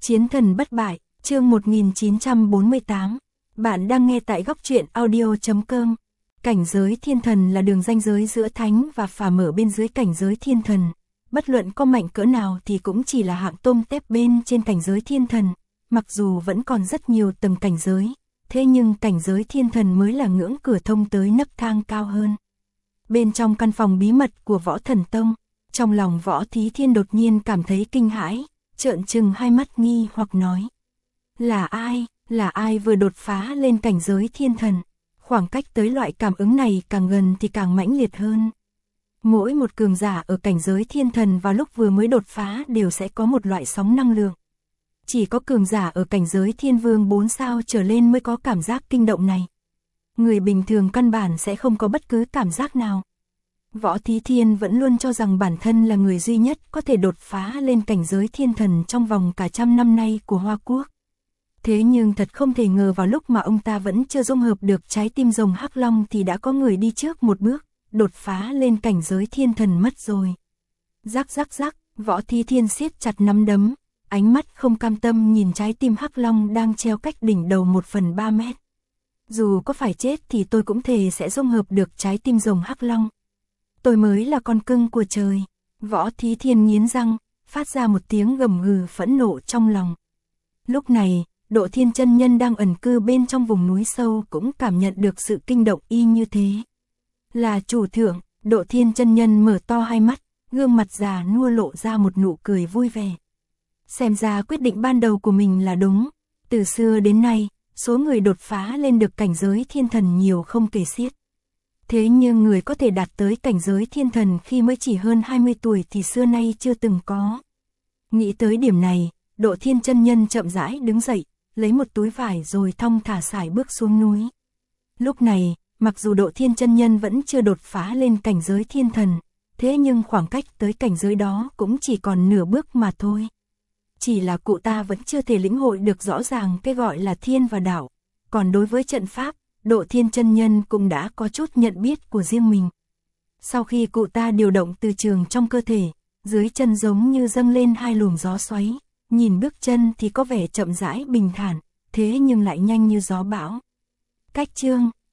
Chiến thần bất bại, chương 1948. Bạn đang nghe tại góc truyện audio.com. Cảnh giới thiên thần là đường ranh giới giữa thánh và phàm ở bên dưới cảnh giới thiên thần. Bất luận có mạnh cỡ nào thì cũng chỉ là hạng tôm tép bên trên cảnh giới thiên thần. Mặc dù vẫn còn rất nhiều tầng cảnh giới, thế nhưng cảnh giới thiên thần mới là ngưỡng cửa thông tới nấc thang cao hơn. Bên trong căn phòng bí mật của Võ Thần Tông, trong lòng Võ Thí Thiên đột nhiên cảm thấy kinh hãi, trợn trừng hai mắt nghi hoặc nói. Là ai vừa đột phá lên cảnh giới thiên thần? Khoảng cách tới loại cảm ứng này càng gần thì càng mãnh liệt hơn. Mỗi một cường giả ở cảnh giới thiên thần vào lúc vừa mới đột phá đều sẽ có một loại sóng năng lượng. Chỉ có cường giả ở cảnh giới thiên vương 4 sao trở lên mới có cảm giác kinh động này. Người bình thường căn bản sẽ không có bất cứ cảm giác nào. Võ Thí Thiên vẫn luôn cho rằng bản thân là người duy nhất có thể đột phá lên cảnh giới thiên thần trong vòng cả trăm năm nay của Hoa Quốc. Thế nhưng thật không thể ngờ vào lúc mà ông ta vẫn chưa dung hợp được trái tim rồng Hắc Long thì đã có người đi trước một bước, đột phá lên cảnh giới thiên thần mất rồi. Rắc rắc rắc, Võ Thí Thiên siết chặt nắm đấm, ánh mắt không cam tâm nhìn trái tim Hắc Long đang treo cách đỉnh đầu 1/3 mét. Dù có phải chết thì tôi cũng thề sẽ dung hợp được trái tim rồng Hắc Long. Tôi mới là con cưng của trời. Võ Thí Thiên nghiến răng, phát ra một tiếng gầm gừ phẫn nộ trong lòng. Lúc này, Độ Thiên chân nhân đang ẩn cư bên trong vùng núi sâu cũng cảm nhận được sự kinh động y như thế. Là chủ thượng, Độ Thiên chân nhân mở to hai mắt, gương mặt già nua lộ ra một nụ cười vui vẻ. Xem ra quyết định ban đầu của mình là đúng. Từ xưa đến nay, số người đột phá lên được cảnh giới thiên thần nhiều không kể xiết. Thế nhưng người có thể đạt tới cảnh giới thiên thần khi mới chỉ hơn 20 tuổi thì xưa nay chưa từng có. Nghĩ tới điểm này, Độ Thiên chân nhân chậm rãi đứng dậy, lấy một túi vải rồi thong thả sải bước xuống núi. Lúc này, mặc dù Độ Thiên chân nhân vẫn chưa đột phá lên cảnh giới thiên thần, thế nhưng khoảng cách tới cảnh giới đó cũng chỉ còn nửa bước mà thôi. Chỉ là cụ ta vẫn chưa thể lĩnh hội được rõ ràng cái gọi là thiên và đạo, còn đối với trận pháp, Độ Thiên chân nhân cũng đã có chút nhận biết của riêng mình. Sau khi cụ ta điều động từ trường trong cơ thể, dưới chân giống như dâng lên hai luồng gió xoáy, nhìn bước chân thì có vẻ chậm rãi bình thản, thế nhưng lại nhanh như gió bão. Cách chương